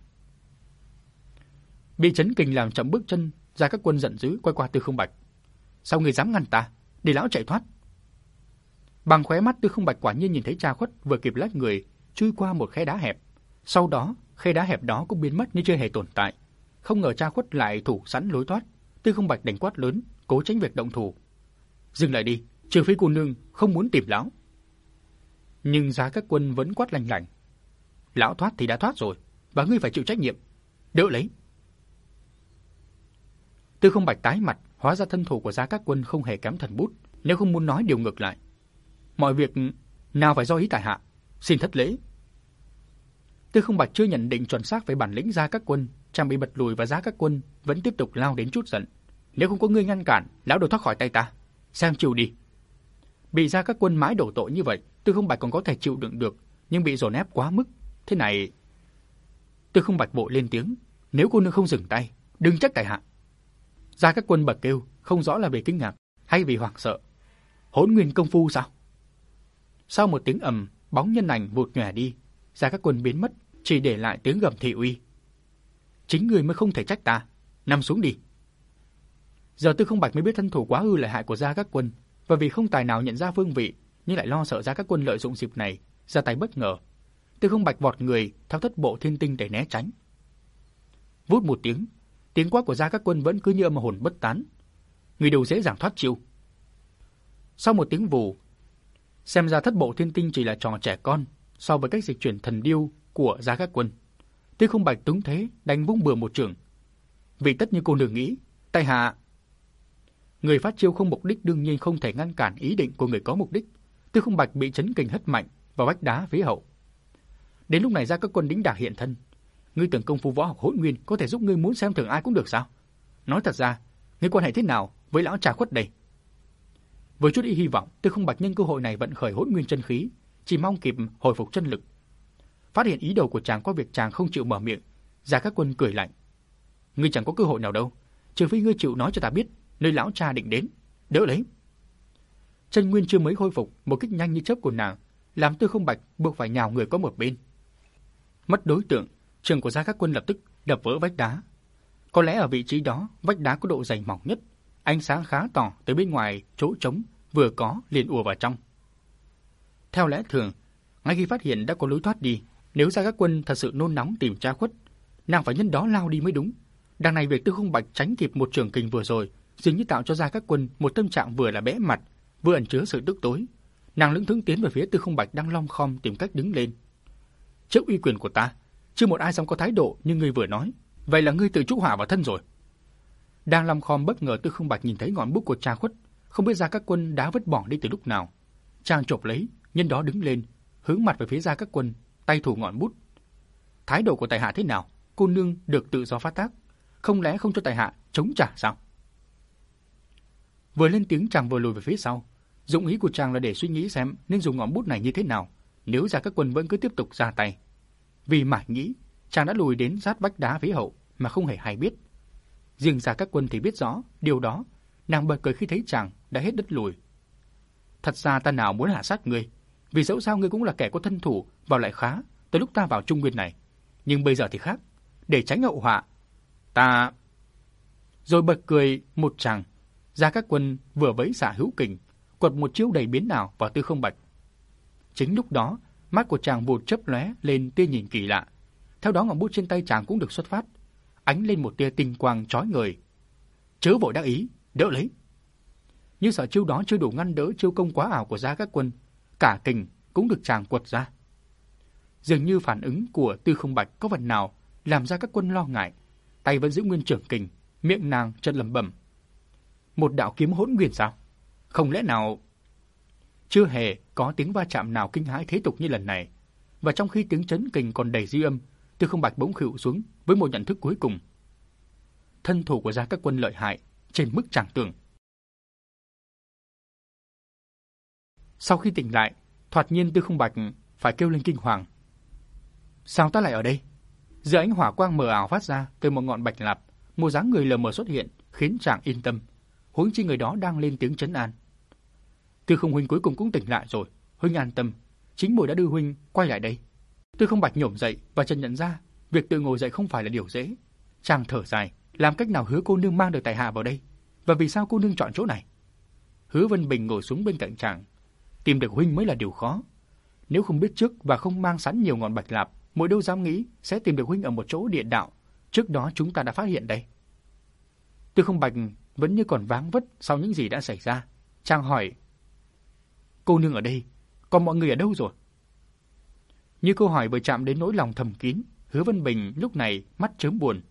Bị chấn kình làm chậm bước chân, Gia Cách Quân giận dữ quay qua Tư Không Bạch. Sao người dám ngăn ta, để lão chạy thoát? Bằng khóe mắt, Tư Không Bạch quả nhiên nhìn thấy Trà Khuất vừa kịp lách người chui qua một khe đá hẹp. Sau đó, khe đá hẹp đó cũng biến mất như chưa hề tồn tại. Không ngờ Trà Khuất lại thủ sẵn lối thoát. Tư Không Bạch đành quát lớn, cố tránh việc động thủ. Dừng lại đi, trừ phi cô nương không muốn tìm lão. Nhưng Gia Cách Quân vẫn quát lanh lảnh. Lão thoát thì đã thoát rồi, và ngươi phải chịu trách nhiệm. Đỡ lấy. Tư Không Bạch tái mặt, hóa ra thân thủ của Gia Cách Quân không hề kém thần bút, nếu không muốn nói điều ngược lại. Mọi việc nào phải do ý tại hạ, xin thất lễ. Tư Không Bạch chưa nhận định chuẩn xác về bản lĩnh Gia Cách Quân, chàng bị bật lùi và Gia Cách Quân vẫn tiếp tục lao đến chút giận. Nếu không có ngươi ngăn cản, lão đâu thoát khỏi tay ta. Xem chịu đi. Bị Gia Cách Quân mãi đổ tội như vậy, Tư Không Bạch còn có thể chịu đựng được, nhưng bị dồn ép quá mức, thế này. Tư Không Bạch vội lên tiếng, nếu cô nương không dừng tay, đừng trách tại hạ. Gia Cách Quân bật kêu, không rõ là vì kinh ngạc hay vì hoảng sợ. Hỗn Nguyên công phu sao? Sau một tiếng ầm, bóng nhân ảnh vụt nhòe đi, Gia Cách Quân biến mất, chỉ để lại tiếng gầm thị uy. Chính người mới không thể trách ta, nằm xuống đi. Giờ Tư Không Bạch mới biết thân thủ quá ư lợi hại của Gia Cách Quân, và vì không tài nào nhận ra phương vị, nhưng lại lo sợ Gia Cách Quân lợi dụng dịp này ra tay bất ngờ, Tư Không Bạch vọt người theo thất bộ thiên tinh để né tránh. Vút một tiếng quát của Gia Cách Quân vẫn cứ như âm hồn bất tán. Người đều dễ dàng thoát chiêu. Sau một tiếng vù, xem ra thất bộ thiên tinh chỉ là trò trẻ con so với cách dịch chuyển thần điêu của Gia Cách Quân. Tư Không Bạch túng thế đánh vung bừa một chưởng. Vì tất như cô nương nghĩ, tại hạ. Người phát chiêu không mục đích đương nhiên không thể ngăn cản ý định của người có mục đích. Tư Không Bạch bị chấn kình hất mạnh vào vách đá phía hậu. Đến lúc này Gia Cách Quân đĩnh đạc hiện thân. Ngươi tưởng công phu võ học Hỗn Nguyên có thể giúp ngươi muốn xem thường ai cũng được sao? Nói thật ra, ngươi quan hệ thế nào với lão Trà Khuất đây? Với chút hy vọng, Tư Không Bạch nhân cơ hội này vận khởi Hỗn Nguyên chân khí, chỉ mong kịp hồi phục chân lực. Phát hiện ý đồ của chàng qua việc chàng không chịu mở miệng, Gia Cách Quân cười lạnh. Ngươi chẳng có cơ hội nào đâu, trừ phi ngươi chịu nói cho ta biết nơi lão cha định đến, đỡ lấy. Chân nguyên chưa mới khôi phục, một kích nhanh như chớp của nàng làm Tư Không Bạch buộc phải nhào người qua một bên. Mất đối tượng, trường của Gia Cát Quân lập tức đập vỡ vách đá. Có lẽ ở vị trí đó, vách đá có độ dày mỏng nhất, ánh sáng khá tỏ từ bên ngoài chỗ trống vừa có liền ùa vào trong. Theo lẽ thường, ngay khi phát hiện đã có lối thoát đi, nếu Gia Cát Quân thật sự nôn nóng tìm Trá Khuất, nàng phải nhân đó lao đi mới đúng. Đằng này việc Tư Không Bạch tránh kịp một trường kình vừa rồi, dường như tạo cho Gia Cát Quân một tâm trạng vừa là bẽ mặt, vừa ẩn chứa sự tức tối. Nàng lững thững tiến về phía Tư Không Bạch đang lom khom tìm cách đứng lên. Trước uy quyền của ta, chưa một ai dám có thái độ như ngươi vừa nói. Vậy là ngươi tự chuốc họa vào thân rồi. Đang lom khom bất ngờ Tư Không Bạch nhìn thấy ngọn bút của Trá Khuất, không biết Gia Cát Quân đã vứt bỏ đi từ lúc nào. Chàng chộp lấy, nhân đó đứng lên, hướng mặt về phía Gia Cát Quân, tay thủ ngọn bút. Thái độ của tại hạ thế nào? Cô nương được tự do phát tác, không lẽ không cho tại hạ chống trả sao? Vừa lên tiếng chàng vừa lùi về phía sau. Dụng ý của chàng là để suy nghĩ xem nên dùng ngọn bút này như thế nào nếu Gia Cát Quân vẫn cứ tiếp tục ra tay. Vì mải nghĩ, chàng đã lùi đến sát vách đá phía hậu mà không hề hay biết. Riêng Gia Cát Quân thì biết rõ điều đó, nàng bật cười khi thấy chàng đã hết đất lùi. Thật ra ta nào muốn hạ sát ngươi, vì dẫu sao ngươi cũng là kẻ có thân thủ vào lại khá tới lúc ta vào Trung Nguyên này. Nhưng bây giờ thì khác, để tránh hậu họa, ta... Rồi bật cười một tràng, Gia Cát Quân vừa vẫy xả hữu kình, quật một chiêu đầy biến ảo vào Tư Không Bạch. Chính lúc đó, mắt của chàng vụt chớp lóe lên tia nhìn kỳ lạ. Theo đó ngọn bút trên tay chàng cũng được xuất phát, ánh lên một tia tinh quang chói ngời. Chớ vội đắc ý, đỡ lấy. Như sợ chiêu đó chưa đủ ngăn đỡ chiêu công quá ảo của Gia Cát Quân, cả kình cũng được chàng quật ra. Dường như phản ứng của Tư Không Bạch có phần nào làm Gia Cát Quân lo ngại, tay vẫn giữ nguyên trưởng kình, miệng nàng chợt lẩm bẩm: một đạo kiếm hỗn nguyên sao? Không lẽ nào... Chưa hề có tiếng va chạm nào kinh hãi thế tục như lần này, và trong khi tiếng chấn kình còn đầy dư âm, Tư Không Bạch bỗng khuỵu xuống với một nhận thức cuối cùng. Thân thủ của Gia Cát Quân lợi hại, trên mức chẳng tưởng. Sau khi tỉnh lại, thoạt nhiên Tư Không Bạch phải kêu lên kinh hoàng. Sao ta lại ở đây? Giữa ánh hỏa quang mờ ảo phát ra từ một ngọn bạch lạp, một dáng người lờ mờ xuất hiện, khiến chàng yên tâm. Huống chi người đó đang lên tiếng trấn an. Tư Không huynh cuối cùng cũng tỉnh lại rồi, huynh an tâm, chính muội đã đưa huynh quay lại đây. Tư Không Bạch nhổm dậy và chợt nhận ra việc tự ngồi dậy không phải là điều dễ. Chàng thở dài, làm cách nào hứa cô nương mang được tại hạ vào đây, và vì sao cô nương chọn chỗ này? Hứa Vân Bình ngồi xuống bên cạnh chàng. Tìm được huynh mới là điều khó. Nếu không biết trước và không mang sẵn nhiều ngọn bạch lạp, muội đâu dám nghĩ sẽ tìm được huynh ở một chỗ địa đạo. Trước đó chúng ta đã phát hiện đây. Tư Không Bạch vẫn như còn váng vất sau những gì đã xảy ra. Chàng hỏi: cô nương ở đây, còn mọi người ở đâu rồi? Như câu hỏi vừa chạm đến nỗi lòng thầm kín, Hứa Vân Bình lúc này mắt chớm buồn.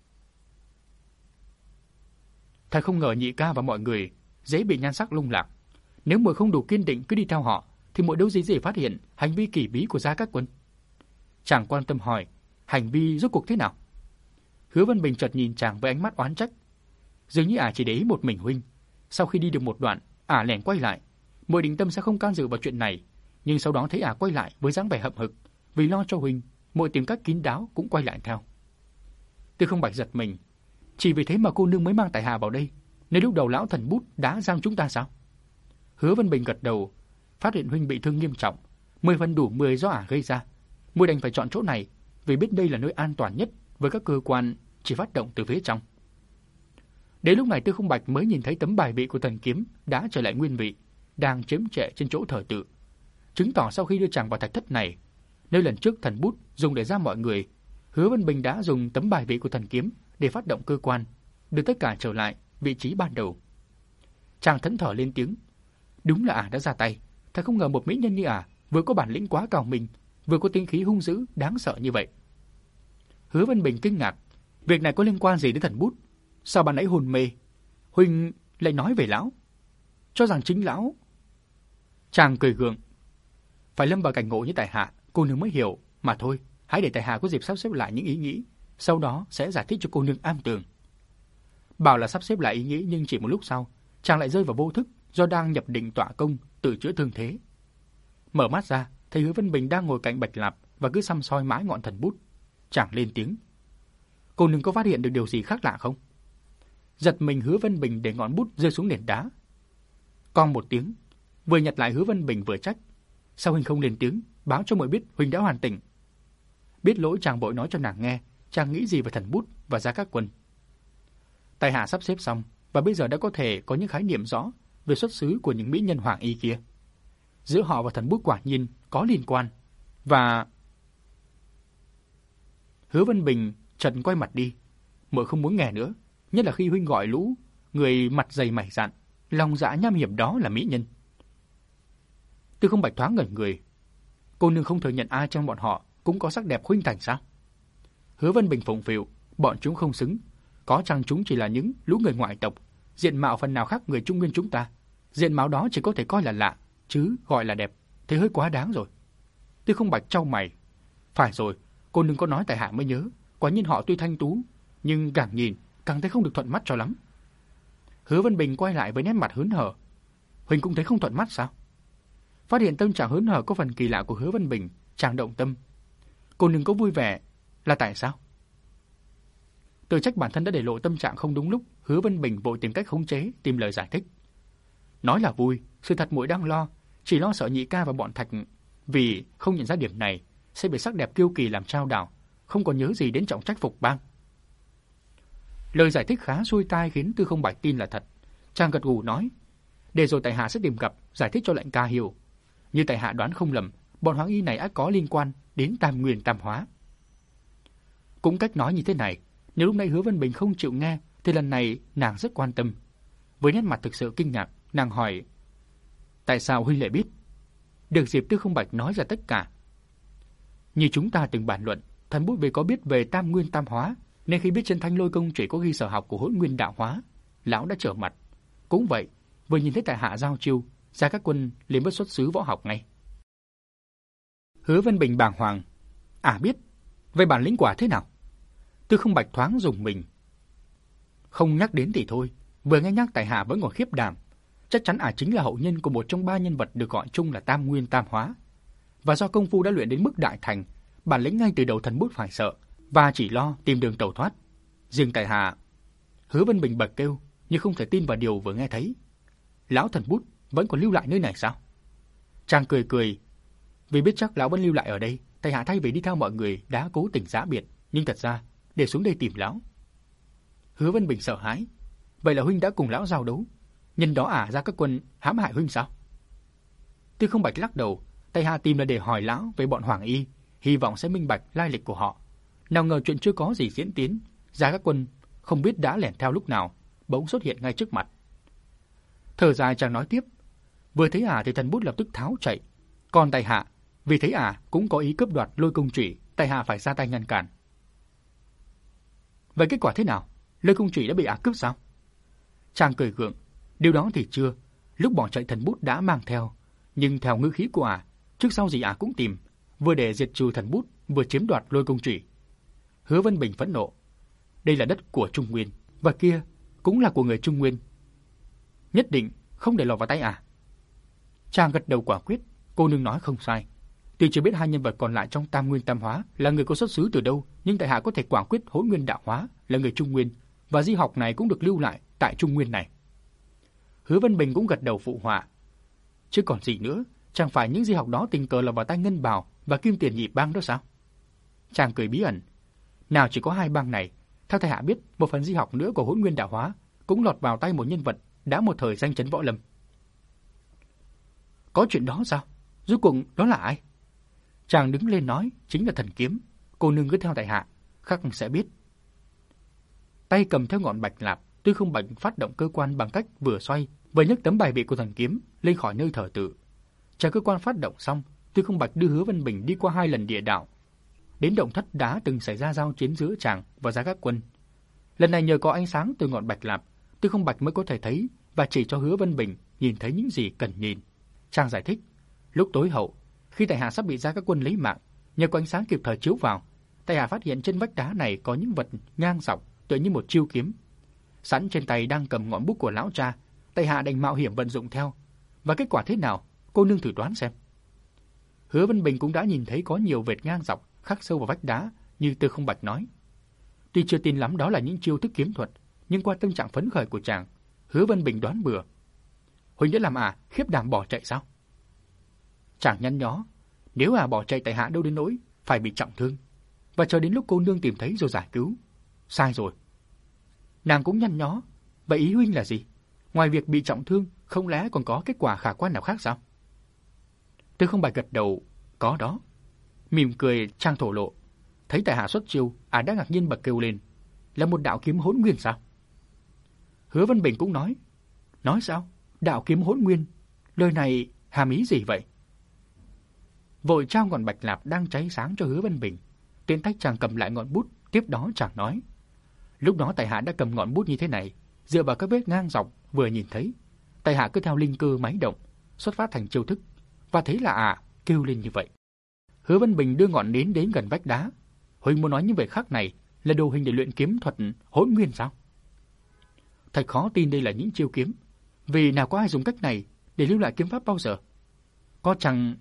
Thật không ngờ nhị ca và mọi người dễ bị nhan sắc lung lạc. Nếu muội không đủ kiên định cứ đi theo họ, thì muội đâu dễ phát hiện hành vi kỳ bí của Gia Cát Quân. Chàng quan tâm hỏi: hành vi rốt cuộc thế nào? Hứa Vân Bình chợt nhìn chàng với ánh mắt oán trách. Dường như chỉ để ý một mình huynh. Sau khi đi được một đoạn, lẻn quay lại. Muội định tâm sẽ không can dự vào chuyện này, nhưng sau đó thấy quay lại với dáng vẻ hậm hực, vì lo cho huynh, muội tìm cách kín đáo cũng quay lại theo. Tư Không Bạch giật mình. Chỉ vì thế mà cô nương mới mang tại hạ vào đây, nên lúc đầu lão thần bút đã giam chúng ta sao? Hứa Vân Bình gật đầu. Phát hiện huynh bị thương nghiêm trọng, 10 phần đủ 10 do gây ra. Muội đành phải chọn chỗ này, vì biết đây là nơi an toàn nhất với các cơ quan chỉ phát động từ phía trong. Đến lúc này Tư Không Bạch mới nhìn thấy tấm bài vị của thần kiếm đã trở lại nguyên vị, đang chiếm trệ trên chỗ thờ tự, chứng tỏ sau khi đưa chàng vào thạch thất này, nơi lần trước thần bút dùng để giam mọi người, Hứa Vân Bình đã dùng tấm bài vị của thần kiếm để phát động cơ quan, đưa tất cả trở lại vị trí ban đầu. Chàng thẫn thờ lên tiếng: đúng là đã ra tay. Thật không ngờ một mỹ nhân như vừa có bản lĩnh quá cao mình, vừa có tinh khí hung dữ đáng sợ như vậy. Hứa Vân Bình kinh ngạc, việc này có liên quan gì đến thần bút? Sao ban nãy hồn mê huynh lại nói về lão, cho rằng chính lão? Chàng cười gượng: phải lâm vào cảnh ngộ như tại hạ, cô nương mới hiểu mà thôi. Hãy để tại hạ có dịp sắp xếp lại những ý nghĩ, sau đó sẽ giải thích cho cô nương am tường. Bảo là sắp xếp lại ý nghĩ, nhưng chỉ một lúc sau, chàng lại rơi vào vô thức do đang nhập định tọa công tự chữa thương thế. Mở mắt ra, thấy Hứa Vân Bình đang ngồi cạnh bạch lạp và cứ săm soi mãi ngọn thần bút. Chàng lên tiếng: cô nương có phát hiện được điều gì khác lạ không? Giật mình, Hứa Vân Bình để ngọn bút rơi xuống nền đá. Con một tiếng, vừa nhặt lại Hứa Vân Bình vừa trách: sao huynh không lên tiếng, báo cho muội biết huynh đã hoàn tỉnh? Biết lỗi, chàng vội nói cho nàng nghe chàng nghĩ gì về Thần Bút và Gia Các Quân. Tại hạ sắp xếp xong và bây giờ đã có thể có những khái niệm rõ về xuất xứ của những mỹ nhân hoàng y kia. Giữa họ và Thần Bút quả nhiên có liên quan. Và Hứa Vân Bình chợt quay mặt đi. Muội không muốn nghe nữa, nhất là khi huynh gọi lũ người mặt dày mày dạn, lòng dạ nham hiểm đó là mỹ nhân. Tư Không Bạch thoáng ngẩn người. Cô nương không thừa nhận ai trong bọn họ cũng có sắc đẹp khuynh thành sao? Hứa Vân Bình phụng phịu: bọn chúng không xứng, có chăng chúng chỉ là những lũ người ngoại tộc, diện mạo phần nào khác người Trung Nguyên chúng ta. Diện mạo đó chỉ có thể coi là lạ, chứ gọi là đẹp thế hơi quá đáng rồi. Tư Không Bạch chau mày: phải rồi, cô nương có nói tại hạ mới nhớ, quả nhiên họ tuy thanh tú, nhưng càng nhìn càng thấy không được thuận mắt cho lắm. Hứa Vân Bình quay lại với nét mặt hớn hở: huynh cũng thấy không thuận mắt sao? Phát hiện tâm trạng hớn hở có phần kỳ lạ của Hứa Vân Bình, chàng động tâm. Cô nương có vui vẻ là tại sao? Tự trách bản thân đã để lộ tâm trạng không đúng lúc, Hứa Vân Bình vội tìm cách khống chế, tìm lời giải thích. Nói là vui, sự thật muội đang lo, chỉ lo sợ Nhị ca và bọn Thạch vì không nhận ra điểm này sẽ bị sắc đẹp kiêu kỳ làm trao đảo, không còn nhớ gì đến trọng trách phục bang. Lời giải thích khá xuôi tai khiến Tư Không Bạch tin là thật. Chàng gật gù nói: để rồi tại hạ sẽ tìm gặp giải thích cho lệnh ca hiểu. Như tại hạ đoán không lầm, bọn hoàng y này ắt có liên quan đến Tam Nguyên Tam Hóa. Cũng cách nói như thế này, nếu lúc nãy Hứa Vân Bình không chịu nghe thì lần này nàng rất quan tâm. Với nét mặt thực sự kinh ngạc, nàng hỏi: tại sao huynh lại biết? Được dịp Tư Không Bạch nói ra tất cả. Như chúng ta từng bàn luận, Thần Bút vì có biết về Tam Nguyên Tam Hóa, nên khi biết trên Thanh Lôi Công chỉ có ghi sở học của Hỗn Nguyên Đạo Hóa, lão đã trở mặt. Cũng vậy, vừa nhìn thấy tại hạ giao chiêu, Gia Các Quân liền biết xuất xứ võ học ngay. Hứa Vân Bình bàng hoàng: biết, vậy bản lĩnh quả thế nào? Tư Không Bạch thoáng rùng mình. Không nhắc đến thì thôi, vừa nghe nhắc tại hạ vẫn còn khiếp đảm. Chắc chắn chính là hậu nhân của một trong ba nhân vật được gọi chung là Tam Nguyên Tam Hóa. Và do công phu đã luyện đến mức đại thành, bản lĩnh ngay từ đầu Thần Bút phải sợ và chỉ lo tìm đường tẩu thoát. Riêng tại hạ... Hứa Vân Bình bật kêu nhưng không thể tin vào điều vừa nghe thấy. Lão Thần Bút vẫn còn lưu lại nơi này sao? Chàng cười cười: vì biết chắc lão vẫn lưu lại ở đây, tại hạ thay vì đi theo mọi người đã cố tình giã biệt, nhưng thật ra để xuống đây tìm lão. Hứa Vân Bình sợ hãi: vậy là huynh đã cùng lão giao đấu, nhân đó Gia Các Quân hãm hại huynh sao? Tư Không Bạch lắc đầu: tại hạ tìm là để hỏi lão về bọn hoàng y, hy vọng sẽ minh bạch lai lịch của họ. Nào ngờ chuyện chưa có gì diễn tiến, Gia Các Quân không biết đã lẻn theo lúc nào, bỗng xuất hiện ngay trước mặt. Thở dài chàng nói tiếp: vừa thấy thì Thần Bút lập tức tháo chạy, còn tại hạ vì thấy cũng có ý cướp đoạt Lôi Công Chủy, tại hạ phải ra tay ngăn cản. Vậy kết quả thế nào? Lôi Công Chủy đã bị cướp sao? Chàng cười gượng: điều đó thì chưa, lúc bỏ chạy Thần Bút đã mang theo, nhưng theo ngữ khí của trước sau gì cũng tìm, vừa để diệt trừ Thần Bút, vừa chiếm đoạt Lôi Công Chủy. Hứa Vân Bình phẫn nộ: đây là đất của Trung Nguyên, và kia cũng là của người Trung Nguyên, nhất định không để lọt vào tay Chàng gật đầu quả quyết: cô nương nói không sai. Tuy chưa biết hai nhân vật còn lại trong Tam Nguyên Tam Hóa là người có xuất xứ từ đâu, nhưng tại hạ có thể quả quyết Hỗn Nguyên Đạo Hóa là người Trung Nguyên, và di học này cũng được lưu lại tại Trung Nguyên này. Hứa Vân Bình cũng gật đầu phụ họa: chứ còn gì nữa, chẳng phải những di học đó tình cờ lọt vào tay Ngân Bào và Kim Tiền Nhị bang đó sao? Chàng cười bí ẩn: nào chỉ có hai bang này, theo tại hạ biết, một phần di học nữa của Hỗn Nguyên Đạo Hóa cũng lọt vào tay một nhân vật đã một thời danh chấn võ lâm. Có chuyện đó sao? Rốt cuộc đó là ai? Chàng đứng lên nói: chính là Thần Kiếm. Cô nương cứ theo tại hạ, khắc sẽ biết. Tay cầm theo ngọn bạch lạp, Tư Không Bạch phát động cơ quan bằng cách vừa xoay vừa nhấc tấm bài vị của Thần Kiếm lên khỏi nơi thờ tự. Chờ cơ quan phát động xong, Tư Không Bạch đưa Hứa Vân Bình đi qua 2 lần địa đạo, đến động thất đã từng xảy ra giao chiến giữa chàng và Gia Các Quân. Lần này nhờ có ánh sáng từ ngọn bạch lạp, Tư Không Bạch mới có thể thấy và chỉ cho Hứa Vân Bình nhìn thấy những gì cần nhìn. Chàng giải thích: lúc tối hậu, khi tại hạ sắp bị Gia Các Quân lấy mạng, nhờ có ánh sáng kịp thời chiếu vào, tại hạ phát hiện trên vách đá này có những vật ngang dọc tựa như một chiêu kiếm. Sẵn trên tay đang cầm ngọn bút của lão cha, tại hạ đành mạo hiểm vận dụng theo. Và kết quả thế nào, cô nương thử đoán xem. Hứa Vân Bình cũng đã nhìn thấy có nhiều vệt ngang dọc khắc sâu vào vách đá như Tư Không Bạch nói. Tuy chưa tin lắm đó là những chiêu thức kiếm thuật, nhưng qua tâm trạng phấn khởi của chàng, Hứa Vân Bình đoán bừa. Huynh đã làm khiếp đảm bỏ chạy sao? Chàng nhăn nhó, nếu bỏ chạy tại hạ đâu đến nỗi phải bị trọng thương, và chờ đến lúc cô nương tìm thấy rồi giải cứu. Sai rồi. Nàng cũng nhăn nhó, vậy ý huynh là gì? Ngoài việc bị trọng thương, không lẽ còn có kết quả khả quan nào khác sao? Tư Không Bạch gật đầu, có đó. Mỉm cười Chàng thổ lộ, thấy tại hạ xuất chiêu, đã ngạc nhiên bật kêu lên, là một đạo kiếm hỗn nguyên sao? Hứa Vân Bình cũng nói sao? Đạo kiếm hỗn nguyên, lời này hàm ý gì vậy? Vội trao ngọn bạch lạp đang cháy sáng cho Hứa Vân Bình. Tiện tay chàng cầm lại ngọn bút, tiếp đó chàng nói, lúc đó tại hạ đã cầm ngọn bút như thế này, dựa vào các vết ngang dọc vừa nhìn thấy, tại hạ cứ theo linh cơ máy động, xuất phát thành chiêu thức, và thấy là kêu lên như vậy. Hứa Vân Bình đưa ngọn nến đến gần vách đá. Huynh muốn nói những việc khác này là đồ hình để luyện kiếm thuật hỗn nguyên sao? Thật khó tin đây là những chiêu kiếm, vì nào có ai dùng cách này để lưu lại kiếm pháp bao giờ? Có chẳng...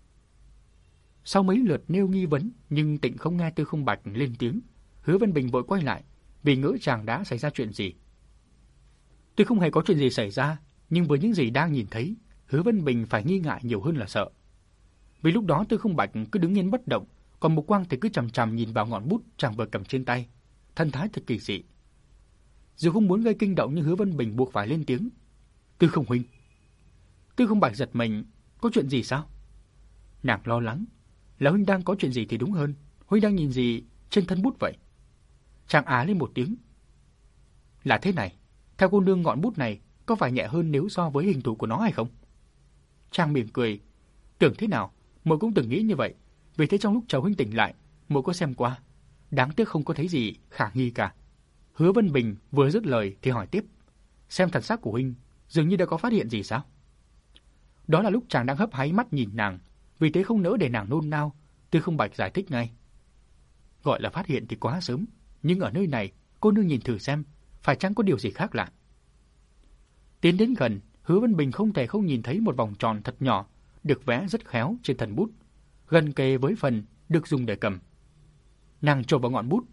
Sau mấy lượt nêu nghi vấn, nhưng Tịnh không nghe Tư Không Bạch lên tiếng. Hứa Vân Bình vội quay lại, vì ngỡ chàng đã xảy ra chuyện gì. Tuy không hề có chuyện gì xảy ra, nhưng với những gì đang nhìn thấy, Hứa Vân Bình phải nghi ngại nhiều hơn là sợ. Vì lúc đó Tư Không Bạch cứ đứng yên bất động, còn Mục Quang thì cứ chằm chằm nhìn vào ngọn bút chàng vừa cầm trên tay, thân thái thật kỳ dị. Dù không muốn gây kinh động nhưng Hứa Vân Bình buộc phải lên tiếng. Tư Không huynh. Tư Không Bạch giật mình, có chuyện gì sao? Nàng lo lắng, là huynh đang có chuyện gì thì đúng hơn, huynh đang nhìn gì trên thân bút vậy? Chàng á lên một tiếng. Là thế này, theo cô nương ngọn bút này có phải nhẹ hơn nếu so với hình thù của nó hay không? Chàng mỉm cười, tưởng thế nào, muội cũng từng nghĩ như vậy, vì thế trong lúc chờ huynh tỉnh lại, muội có xem qua, đáng tiếc không có thấy gì khả nghi cả. Hứa Vân Bình vừa dứt lời thì hỏi tiếp, xem thần sắc của huynh dường như đã có phát hiện gì sao? Đó là lúc chàng đang hấp háy mắt nhìn nàng, vì thế không nỡ để nàng nôn nao. Tư Không Bạch giải thích ngay, gọi là phát hiện thì quá sớm, nhưng ở nơi này cô nương nhìn thử xem, phải chăng có điều gì khác lạ. Tiến đến gần, Hứa Vân Bình không thể không nhìn thấy một vòng tròn thật nhỏ, được vẽ rất khéo trên thân bút, gần kề với phần được dùng để cầm. Nàng chộp vào ngọn bút,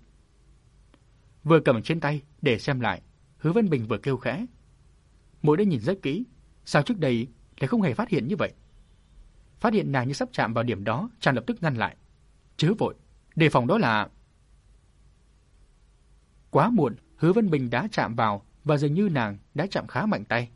vừa cầm trên tay để xem lại, Hứa Vân Bình vừa kêu khẽ, muội đã nhìn rất kỹ, sao trước đây lại không hề phát hiện như vậy? Phát hiện nàng như sắp chạm vào điểm đó, chàng lập tức ngăn lại, chớ vội, đề phòng đó là... Quá muộn, Hứa Vân Bình đã chạm vào và dường như nàng đã chạm khá mạnh tay.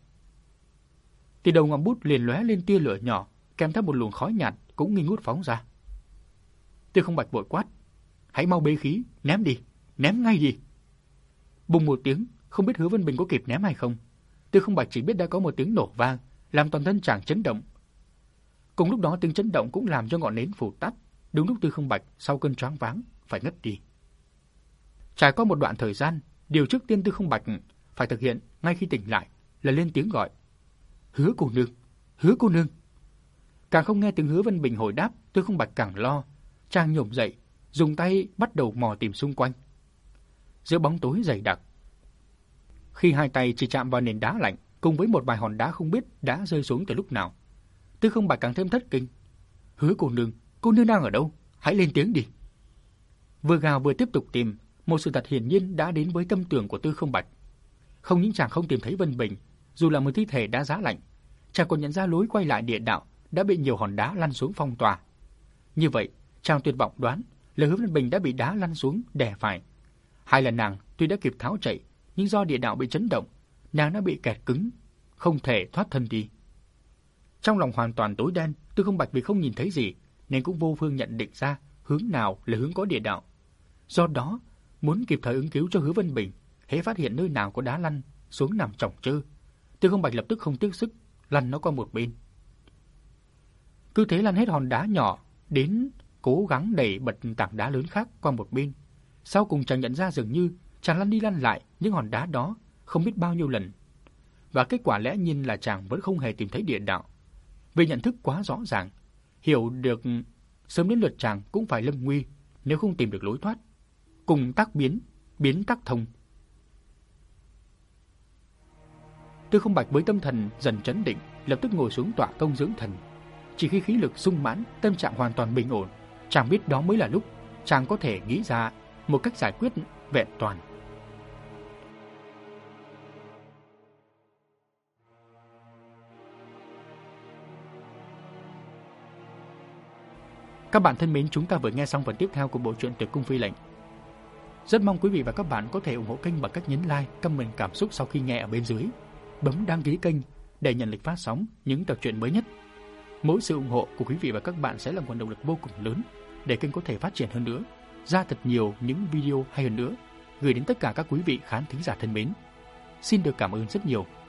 Từ đầu ngọn bút liền lóe lên tia lửa nhỏ, kèm theo một luồng khói nhạt cũng nghi ngút phóng ra. Tư Không Bạch vội quát, hãy mau bế khí, ném đi, ném ngay đi. Bùng một tiếng, không biết Hứa Vân Bình có kịp ném hay không. Tư Không Bạch chỉ biết đã có một tiếng nổ vang, làm toàn thân chàng chấn động. Cùng lúc đó tiếng chấn động cũng làm cho ngọn nến phụt tắt, đúng lúc Tư Không Bạch sau cơn choáng váng phải ngất đi. Trải qua một đoạn thời gian, điều trước tiên Tư Không Bạch phải thực hiện ngay khi tỉnh lại là lên tiếng gọi, Hứa cô nương, Hứa cô nương. Càng không nghe tiếng Hứa Vân Bình hồi đáp, Tư Không Bạch càng lo. Chàng nhổm dậy, dùng tay bắt đầu mò tìm xung quanh. Giữa bóng tối dày đặc, khi hai tay chỉ chạm vào nền đá lạnh, cùng với một vài hòn đá không biết đã rơi xuống từ lúc nào, Tư Không Bạch càng thêm thất kinh. Hứa cô nương đang ở đâu? Hãy lên tiếng đi. Vừa gào vừa tiếp tục tìm, một sự thật hiển nhiên đã đến với tâm tưởng của Tư Không Bạch. Không những chàng không tìm thấy Vân Bình, dù là một thi thể đã giá lạnh, chàng còn nhận ra lối quay lại địa đạo đã bị nhiều hòn đá lăn xuống phong tỏa. Như vậy, chàng tuyệt vọng đoán là Hứa Vân Bình đã bị đá lăn xuống đè phải. Hay là nàng tuy đã kịp tháo chạy, nhưng do địa đạo bị chấn động, nàng đã bị kẹt cứng, không thể thoát thân đi. Trong lòng hoàn toàn tối đen, Tư Không Bạch vì không nhìn thấy gì nên cũng vô phương nhận định ra hướng nào là hướng có địa đạo. Do đó, muốn kịp thời ứng cứu cho Hứa Vân Bình, hễ phát hiện nơi nào có đá lăn xuống nằm chỏng chơ, Tư Không Bạch lập tức không tiếc sức lăn nó qua một bên. Cứ thế lăn hết hòn đá nhỏ đến cố gắng đẩy bật tảng đá lớn khác qua một bên. Sau cùng chàng nhận ra dường như chàng lăn đi lăn lại những hòn đá đó không biết bao nhiêu lần, và kết quả lẽ nhiên là chàng vẫn không hề tìm thấy địa đạo. Vì nhận thức quá rõ ràng, hiểu được sớm đến lượt chàng cũng phải lâm nguy nếu không tìm được lối thoát. Cùng tắc biến, biến tắc thông. Tư Không Bạch với tâm thần dần trấn định, lập tức ngồi xuống tọa công dưỡng thần. Chỉ khi khí lực sung mãn, tâm trạng hoàn toàn bình ổn, chàng biết đó mới là lúc chàng có thể nghĩ ra một cách giải quyết vẹn toàn. Các bạn thân mến, chúng ta vừa nghe xong phần tiếp theo của bộ truyện Tuyệt Cung Phi Lệnh. Rất mong quý vị và các bạn có thể ủng hộ kênh bằng cách nhấn like, comment cảm xúc sau khi nghe ở bên dưới, bấm đăng ký kênh để nhận lịch phát sóng những tập truyện mới nhất. Mỗi sự ủng hộ của quý vị và các bạn sẽ là nguồn động lực vô cùng lớn để kênh có thể phát triển hơn nữa, ra thật nhiều những video hay hơn nữa, gửi đến tất cả các quý vị khán thính giả thân mến. Xin được cảm ơn rất nhiều.